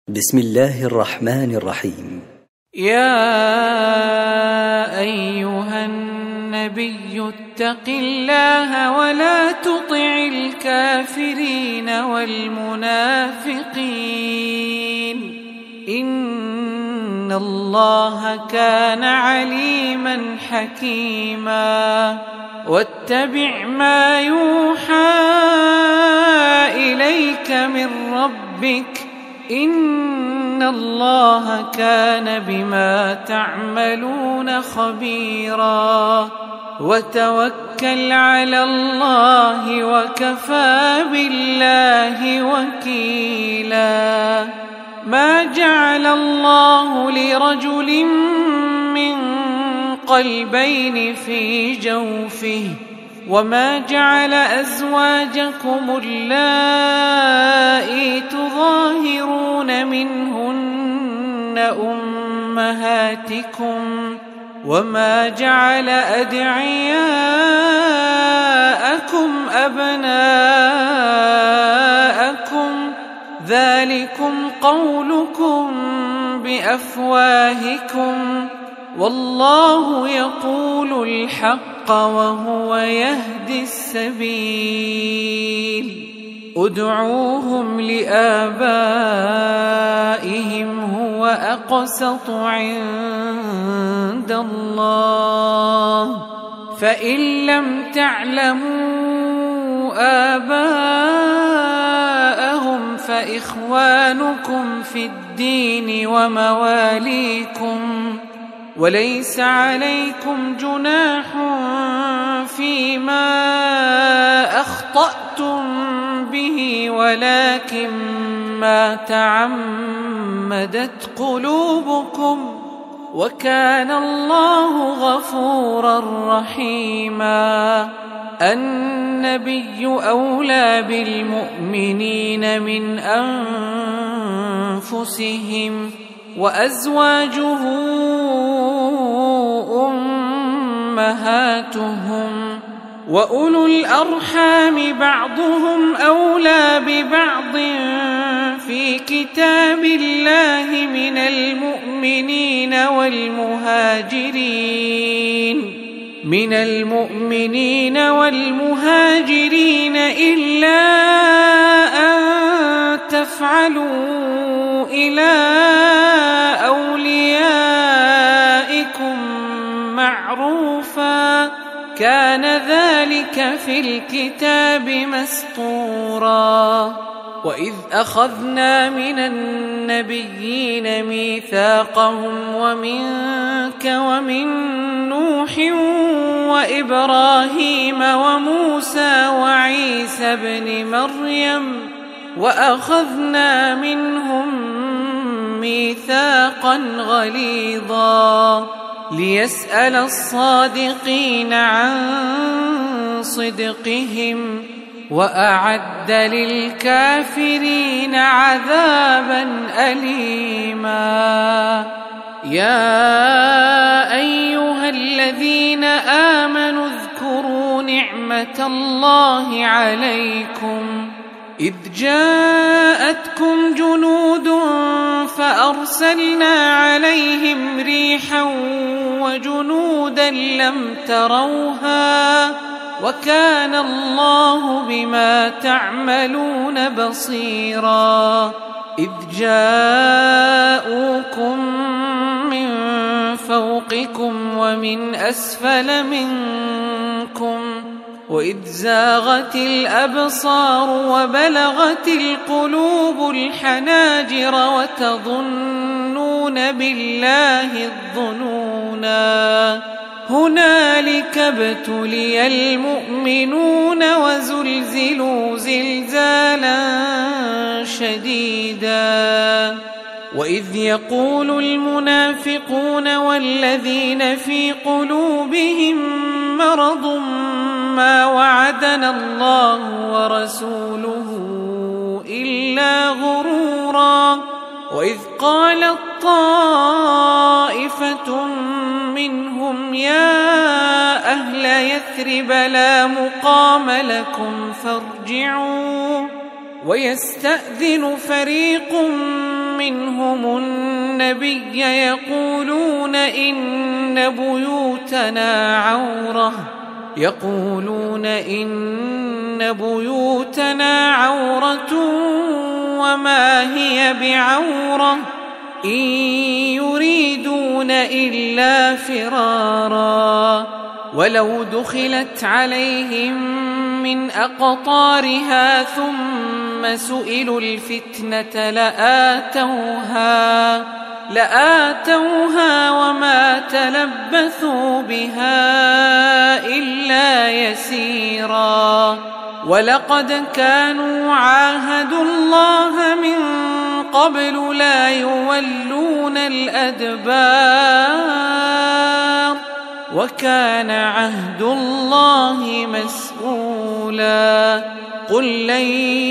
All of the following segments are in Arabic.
بسم الله الرحمن الرحيم. يا أيها النبي اتق الله ولا تطع الكافرين والمنافقين إن الله كان عليما حكيما. واتبع ما يوحى إليك من ربك إن الله كان بما تعملون خبيرا. وتوكل على الله وكفى بالله وكيلا. ما جعل الله لرجل من قلبين في جوفه وما جعل أزواجكم اللائي تظاهرون منهن أمهاتكم وما جعل أدعياءكم أبناءكم ذلكم قولكم بأفواهكم والله يقول الحق وهو يهدي السبيل. ادعوهم لآبائهم هو أقسط عند الله فإن لم تعلموا آباءهم فإخوانكم في الدين ومواليكم وليس عليكم جناح فيما أخطأتم به ولكن ما تعمدت قلوبكم وكان الله غفورا رحيما. النبي أولى بالمؤمنين من أنفسهم وأزواجه أمهاتهم وأولو الأرحام بعضهم أولى ببعض في كتاب الله من المؤمنين والمهاجرين إلا أن تفعلوا إلى أوليائكم معروفا كان ذلك في الكتاب مسطورا. وإذ أخذنا من النبيين ميثاقهم ومنك ومن نوح وإبراهيم وموسى وعيسى ابن مريم وأخذنا منهم ميثاقا غليظا ليسأل الصادقين عن صدقهم وأعد للكافرين عذابا أليما. يا أيها الذين آمنوا اذكروا نعمة الله عليكم إذ جاءتكم جنود فأرسلنا عليهم ريحا وجنودا لم تروها وكان الله بما تعملون بصيرا. إذ جاءوكم من فوقكم ومن أسفل منكم وإذ زاغت الأبصار وبلغت القلوب الحناجر وتظنون بالله الظنونا هنالك ابتلي المؤمنون وزلزلوا زلزالا شديدا. وإذ يقول المنافقون والذين في قلوبهم مرض ما وعدنا الله ورسوله إلا غرورا. وإذ قالت طائفة منهم يا أهل يثرب لا مقام لكم فارجعوا ويستأذن فريق منهم منهم النبي يقولون إن بيوتنا عورة وما هي بعورة إن يريدون إلا فرارا ولو دخلت عليهم من أقطارها ثم سئلوا الفتنة لآتوها وما تلبثوا بها إلا يسيرا ولقد كانوا عاهدوا الله من قبل لا يولون الأدبار وكان عهد الله مسؤولا قل لن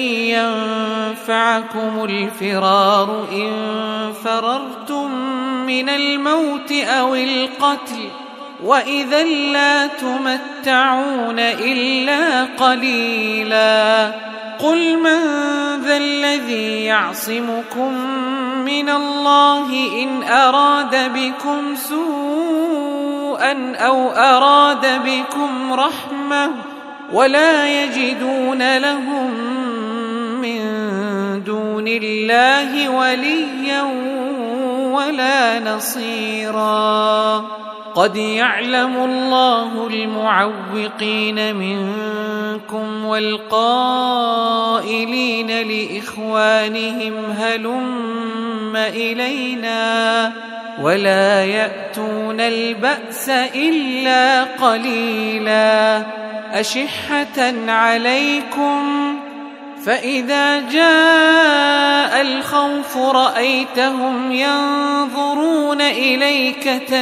ينفعكم الفرار إن فررتم من الموت أو القتل وإذا لا تمتعون إلا قليلا قل من ذا الذي يعصمكم من الله إن أراد بكم سوءا أو أراد بكم رحمة ولا يجدون لهم من دون الله وليا ولا نصيرا قد يعلم الله المعوقين منكم والقائلين لإخوانهم هلم إلينا ولا يأتون البأس إلا قليلا أشحة عليكم فإذا جاء الخوف رأيتهم ينظرون إليك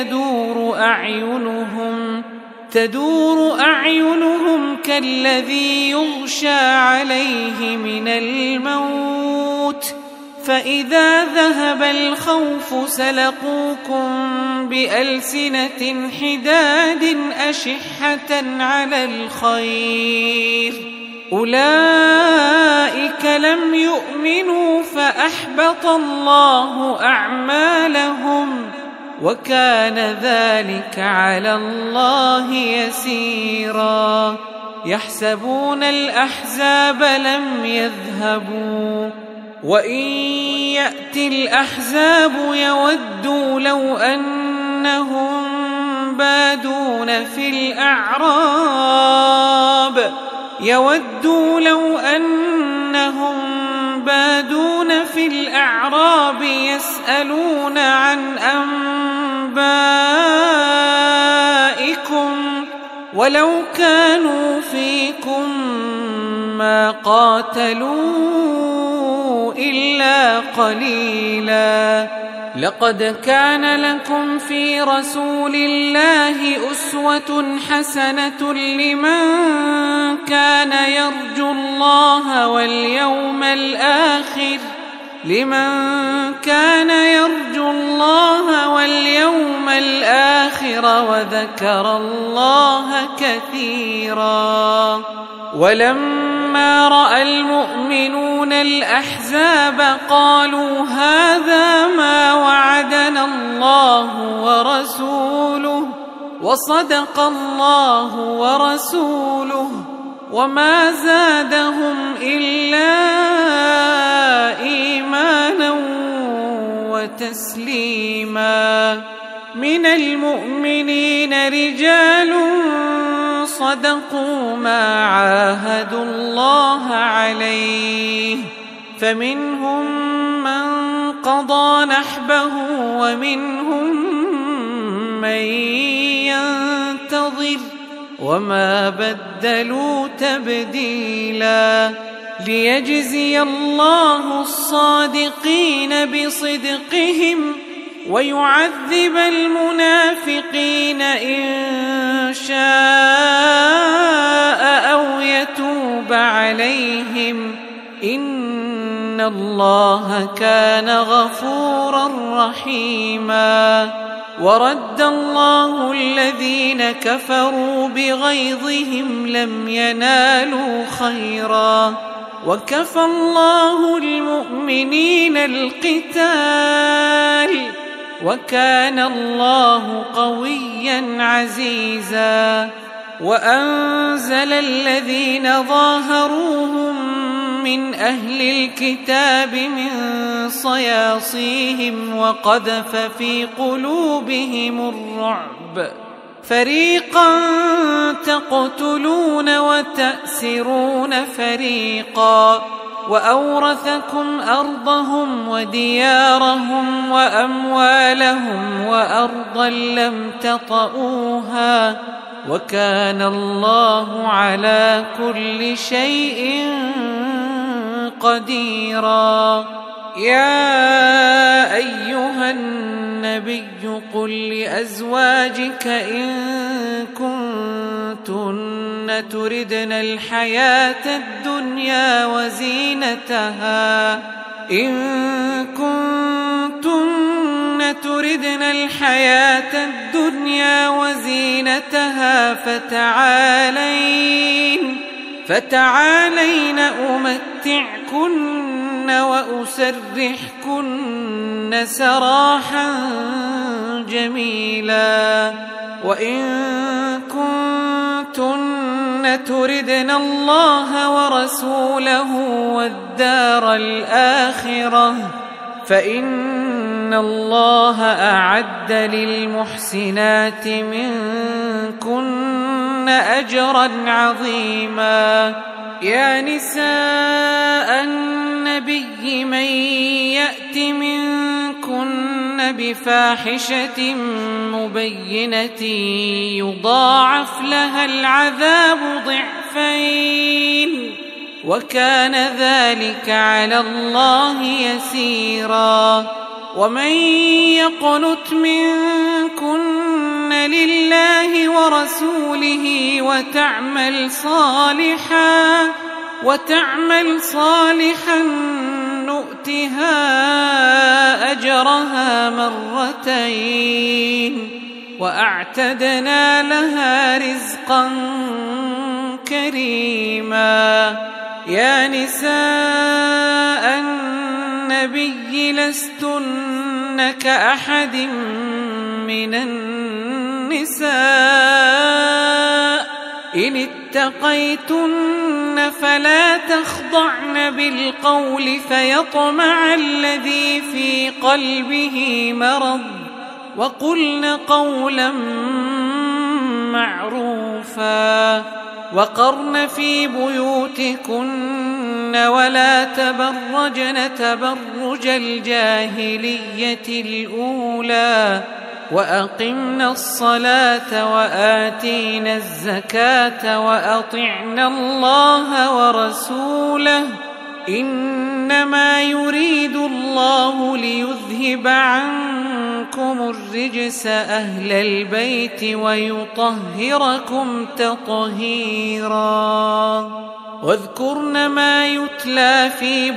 تدور أعينهم كالذي يغشى عليه من الموت فإذا ذهب الخوف سلقوكم بألسنة حداد أشحة على الخير أولئك لم يؤمنوا فأحبط الله أعمالهم وكان ذلك على الله يسيرا يحسبون الأحزاب لم يذهبوا وإن يأتي الأحزاب يودوا لو أنهم بادون في الأعراب يسألون عن أنبائكم ولو كانوا فيكم ما قاتلوا إلا قليلا لقد كان لكم في رسول الله أسوة حسنة لمن كان يرجو الله واليوم الآخر وذكر الله كثيرا ولما رأى المؤمنون الأحزاب قالوا هذا ما وعدنا الله ورسوله وصدق الله ورسوله وما زادهم إلا إيمانا وتسليما من المؤمنين رجال صدقوا ما عاهدوا الله عليه فمنهم من قضى نحبه ومنهم من ينتظر وما بدلوا تبديلا ليجزي الله الصادقين بصدقهم ويعذب المنافقين إن شاء أو يتوب عليهم إن الله كان غفورا رحيما ورد الله الذين كفروا بغيظهم لم ينالوا خيرا وكفى الله المؤمنين القتال وكان الله قويا عزيزا وأنزل الذين ظاهروهم من أهل الكتاب من صياصيهم وقذف في قلوبهم الرعب فريقا تقتلون وتأسرون فريقا وأورثكم أرضهم وديارهم وأموالهم وأرضا لم تطئوها وكان الله على كل شيء قديرا. يا أيها النبي قل لأزواجك إن كنتن تردن الحياة الدنيا وزينتها فتعالين أمتعكن وأسرحكن سراحا جميلا وإن كنتن تردن الله ورسوله والدار الآخرة فإن الله أعد للمحسنات منكن أجرا عظيما. يا نساء النبي من يأت منكن بفاحشة مبينة يضاعف لها العذاب ضعفين وكان ذلك على الله يسيرا. ومن يقنت منكن لله ورسوله وتعمل صالحا نؤتها أجرها مرتين وأعتدنا لها رزقا كريما. يا نساء النبي لستن كأحد من النساء إن اتقيتن فلا تخضعن بالقول فيطمع الذي في قلبه مرض وقلن قولا معروفا وقرن في بيوتكن ولا تبرجن تبرج الجاهلية الأولى وأقمنا الصلاة وآتينا الزكاة وأطعنا الله ورسوله إنما يريد الله ليذهب عنكم الرجس أهل البيت ويطهركم تطهيرا. واذكرن ما يتلى في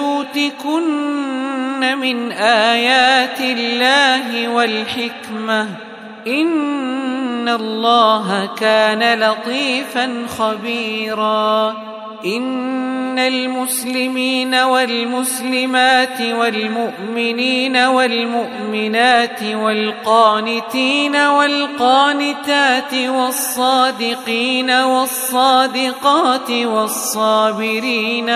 بيوتكن من آيات الله والحكمة إن الله كان لطيفا خبيرا. إن المسلمين والمسلمات والمؤمنين والمؤمنات والقانتين والقانتات والصادقين والصادقات والصابرين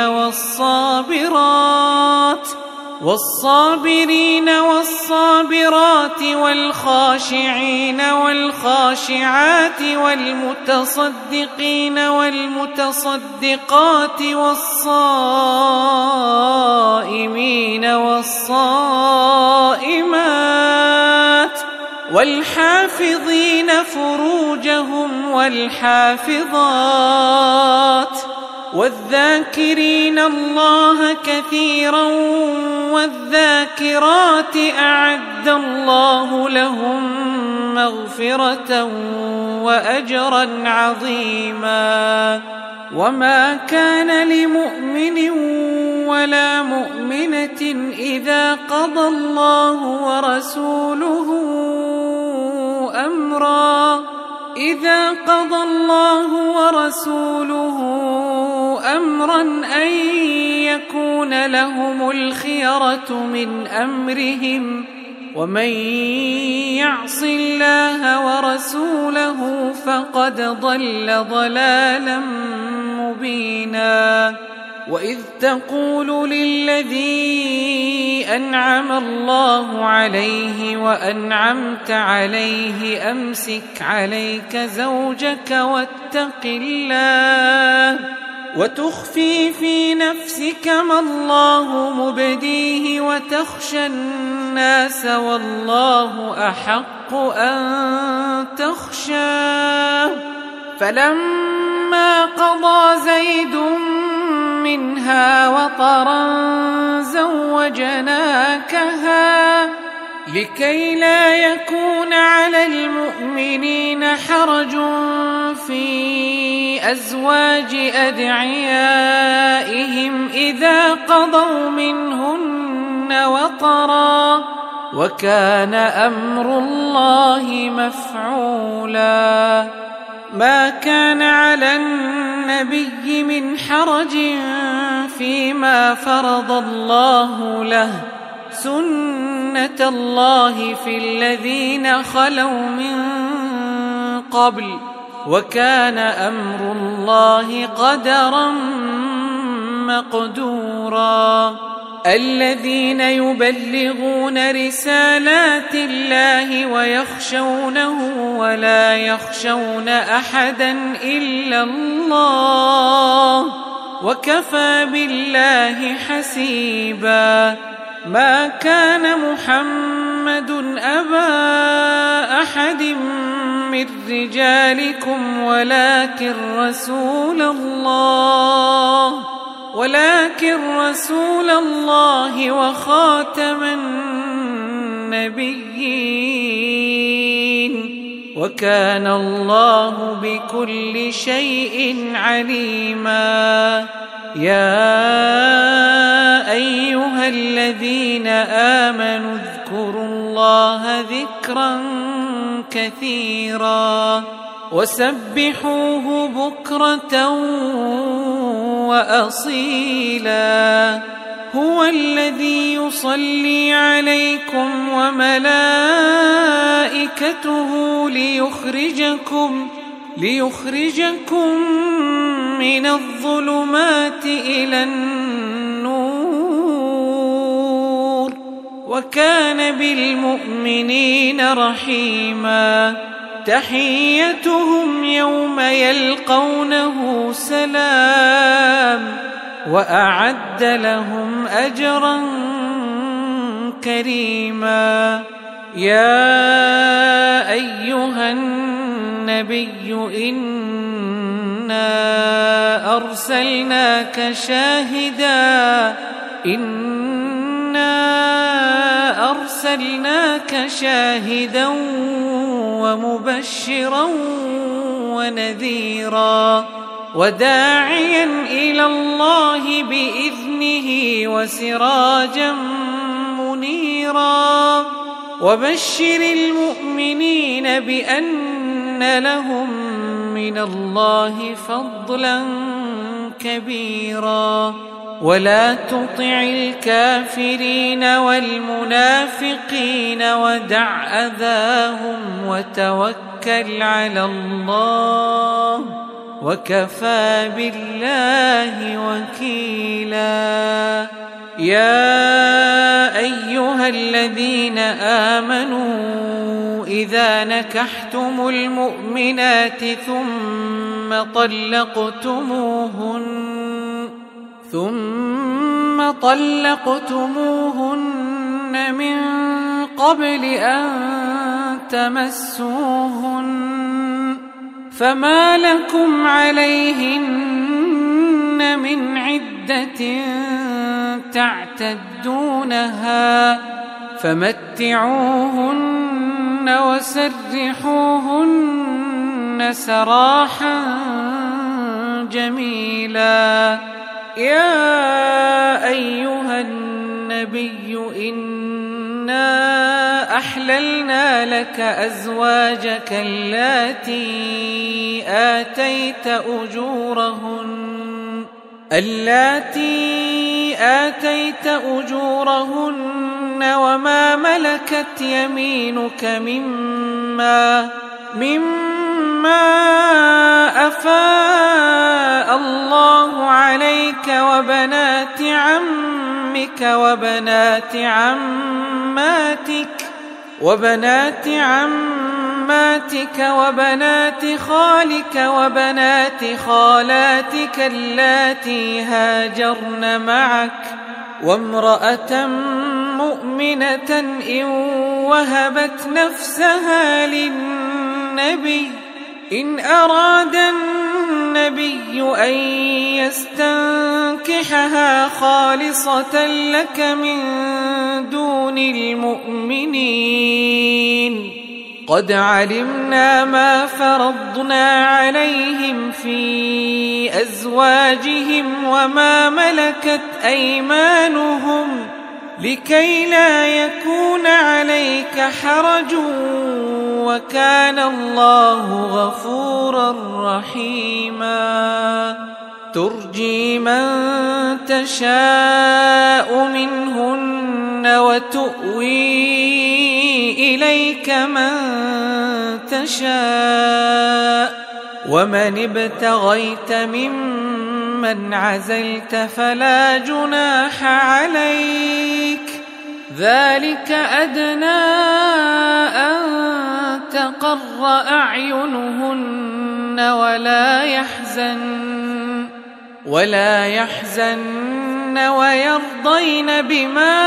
والصابرات والخاشعين والخاشعات والمتصدقين والمتصدقات والصائمين والصائمات والحافظين فروجهم والحافظات والذاكرين الله كثيرا والذاكرات أعد الله لهم مغفرة وأجرا عظيما. وما كان لمؤمن ولا مؤمنة إذا قضى الله ورسوله أمرا أن يكون لهم الخيرة من أمرهم ومن يعص الله ورسوله فقد ضل ضلالا مبينا وإذ تقول للذي أنعم الله عليه وأنعمت عليه أمسك عليك زوجك واتق الله وتخفي في نفسك ما الله مبديه وتخشى الناس والله أحق أن تخشاه فلما قضى زيد منها وطرا زوجناكها لكي لا يكون على المؤمنين حرج في أزواج أدعيائهم إذا قضوا منهن وطرا وكان أمر الله مفعولا ما كان على النبي من حرج فيما فرض الله له سنة الله في الذين خلوا من قبل وكان أمر الله قدرا مقدورا الذين يبلغون رسالات الله ويخشونه ولا يخشون أحدا إلا الله وكفى بالله حسيبا ما كان محمد أبا أحد من رجالكم ولكن رسول الله وخاتم النبيين وكان الله بكل شيء عليما يا أيها الذين آمنوا اذكروا الله ذكرا كثيرا وسبحوه بكرة وأصيلا هو الذي يصلي عليكم وملائكته ليخرجكم من الظلمات إلى النور وكان بالمؤمنين رحيما تحيتهم يوم يلقونه سلام وأعد لهم أجرا كريما يا أيها النبي إنا أرسلناك شاهدا ومبشرا ونذيرا وداعيا إلى الله بإذنه وسراجا منيرا وبشر المؤمنين بأن لهم من الله فضلا كبيرا ولا تطع الكافرين والمنافقين ودع أذاهم وتوكل على الله وكفى بالله وكيلا يا أيها الذين آمنوا إذا نكحتم المؤمنات ثم طلقتموهن من قبل أن تمسوهن فما لكم عليهن من عدة تعتدونها فمتعوهن وسرحوهن سراحا جميلا يا أيها النبي إنا أحللنا لك أزواجك اللاتي آتيت اللاتي آتيت أجورهن وما ملكت يمينك مما أفاء الله عليك وبنات عمك وبنات عماتك وبنات خالك وبنات خالاتك اللاتي هاجرن معك وامرأة مؤمنة إن وهبت نفسها للنبي إن أراد النبي أن يستنكحها خالصة لك من دون المؤمنين قد علمنا ما فرضنا عليهم في أزواجهم وما ملكت أيمانهم لكي لا يكون عليك حرج وكان الله غفورا رحيما ترجي من تشاء منهن وتؤوي إليك من تشاء ومن ابتغيت ممن عزلت فلا جناح عليك ذلك أدنى أن تقر أعينهن ولا يحزن ويرضين بما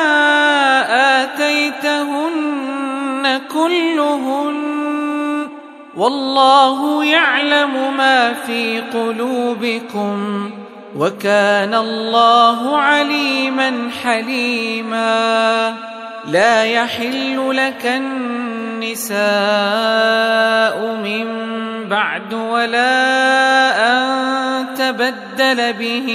آتيتهن كلهن والله يعلم ما في قلوبكم وكان الله عليما حليما لا يحل لك النساء من بعد ولا أن تبدل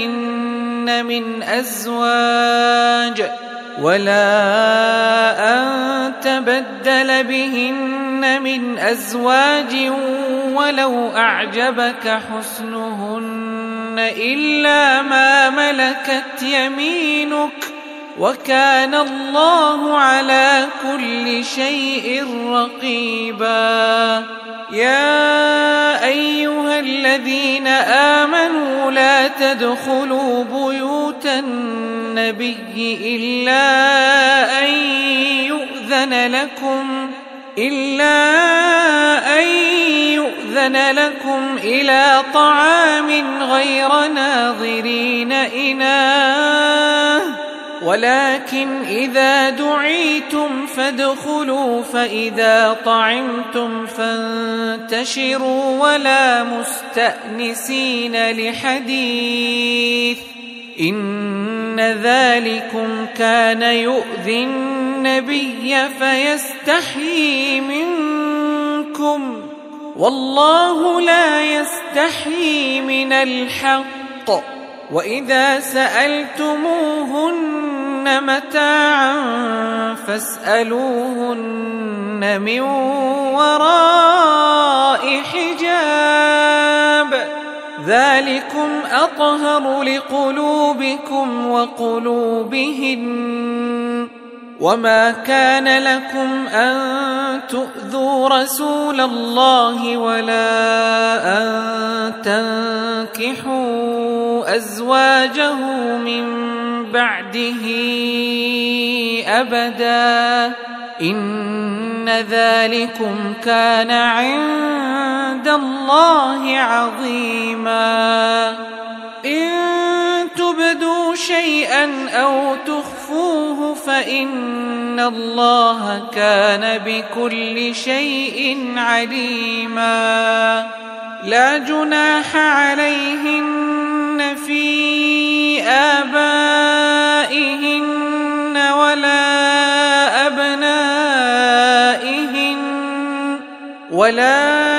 بهن من أزواج ولو أعجبك حسنهن إلا ما ملكت يمينك وكان الله على كل شيء رقيبا يا أيها الذين آمنوا لا تدخلوا بيوت النبي إلا أن يؤذن لكم إلى طعام غير ناظرين إناه ولكن إذا دعيتم فادخلوا فإذا طعمتم فانتشروا ولا مستأنسين لحديث إن ذلكم كان يؤذي النبي فيستحيي منكم والله لا يستحيي من الحق وإذا سألتموهن متاعا فاسألوهن من وراء حجاب ذلكم أطهر لقلوبكم وقلوبهن وما كان لكم أن تؤذوا رسول الله ولا أن تنكحوا أزواجه من بعده أبدا إن ذلكم كان عند الله عظيما إن تبدوا شيئا أو تخفوه فإن الله كان بكل شيء عليما لا جناح عليهن في آبائهن ولا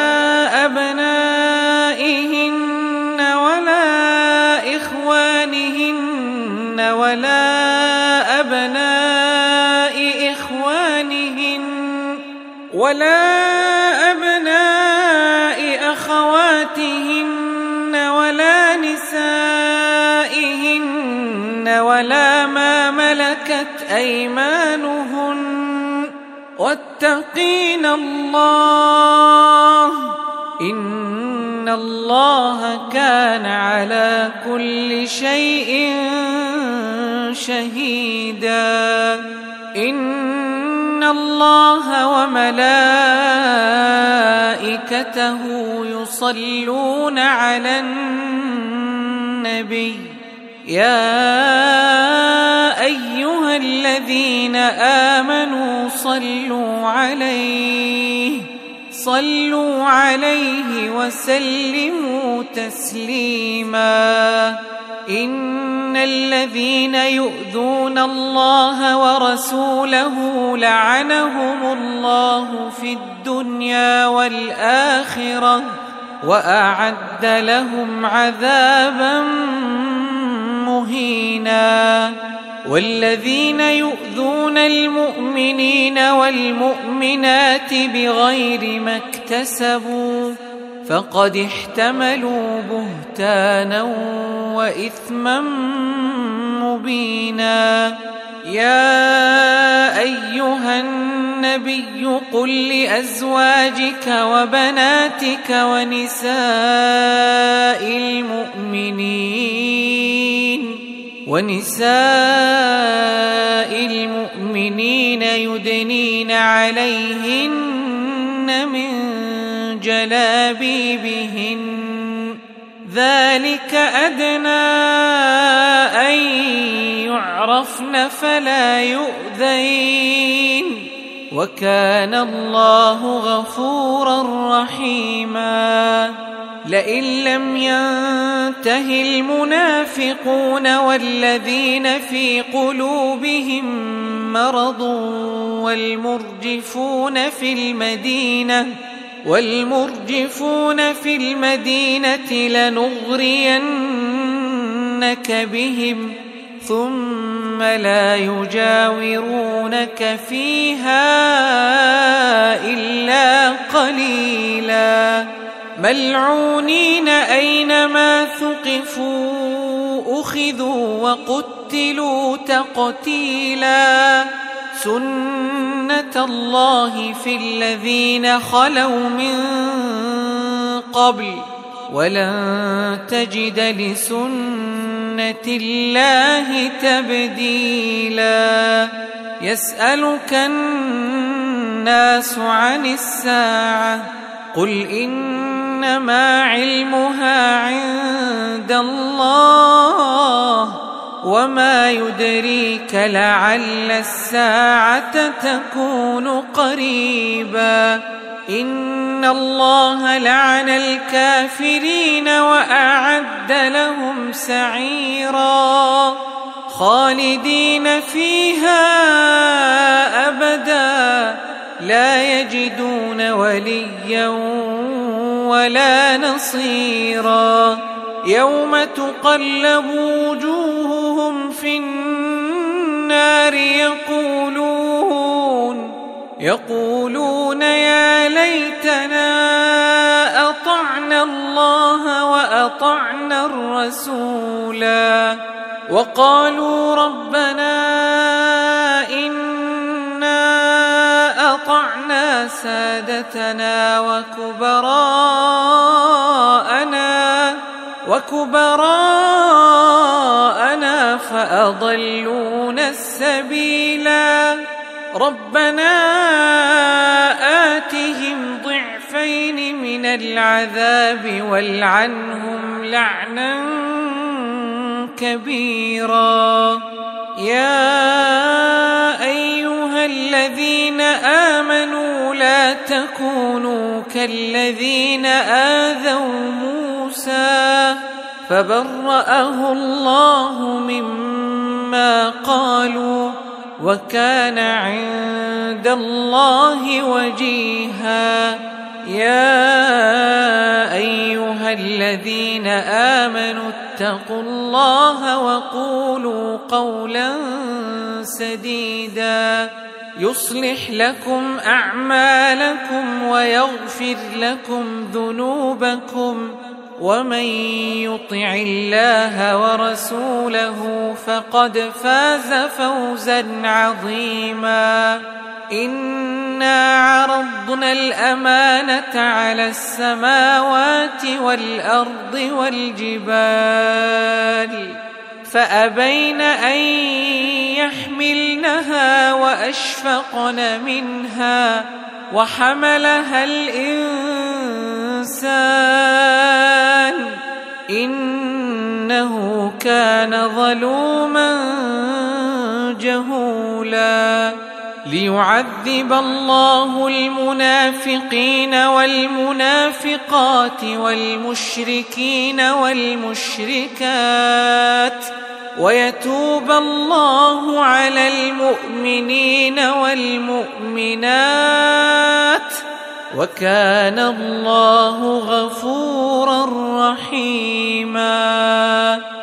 أبنائهن ولا إخوانهن ولا أبناء إخوانهن ولا أبناء أخواتهن ولا نسائهن ولا ما ملكت أيمانهن واتقين الله إن الله كان على كل شيء شهيدا إن الله وملائكته يصلون على النبي يا أيها الذين آمنوا صلوا عليه وسلموا تسليما إن الذين يؤذون الله ورسوله لعنهم الله في الدنيا والآخرة وأعد لهم عذابا مهينا والذين يؤذون المؤمنين والمؤمنات بغير ما اكتسبوا فقد احتملوا بهتانا وإثما مبينا يا أيها النبي قل لأزواجك وبناتك ونساء المؤمنين يدنين عليهن من جلابيبهن ذلك أدنى أن يعرفن فلا يؤذين وكان الله غفورا رحيما لئن لم ينته المنافقون والذين في قلوبهم مرض والمرجفون في المدينة لنغرينك بهم ثم لا يجاورونك فيها إلا قليلا ملعونين أينما ثقفوا أخذوا وقتلوا تقتيلا سنة الله في الذين خلوا من قبل ولن تجد لسنة الله تبديلا يسألك الناس عن الساعة قل إنما علمها عند الله وما يدريك لعل الساعة تكون قريبا إن الله لعن الكافرين وأعد لهم سعيرا خالدين فيها أبدا لا يجدون وليا ولا نصيرا يوم تقلب وجوههم في النار يقولون يا ليتنا أطعنا الله وأطعنا الرسولا وقالوا ربنا إنا أطعنا سادتنا وكبراءنا فأضلونا السبيلا ربنا آتهم ضعفين من العذاب والعنهم لعنا كبيرا يا أيها الذين آمنوا لا تكونوا كالذين آذوا موسى فبرأه الله مما قالوا وكان عند الله وجيها يا أيها الذين آمنوا اتقوا الله وقولوا قولا سديدا يصلح لكم أعمالكم ويغفر لكم ذنوبكم ومن يطع الله ورسوله فقد فاز فوزا عظيما. إنا عرضنا الأمانة على السماوات والأرض والجبال فأبين أن يحملنها وأشفقن منها وحملها الإنسان إنه كان ظلوما جهولا. ليعذب الله المنافقين والمنافقات والمشركين والمشركات ويتوب الله على المؤمنين والمؤمنات وكان الله غفورا رحيما.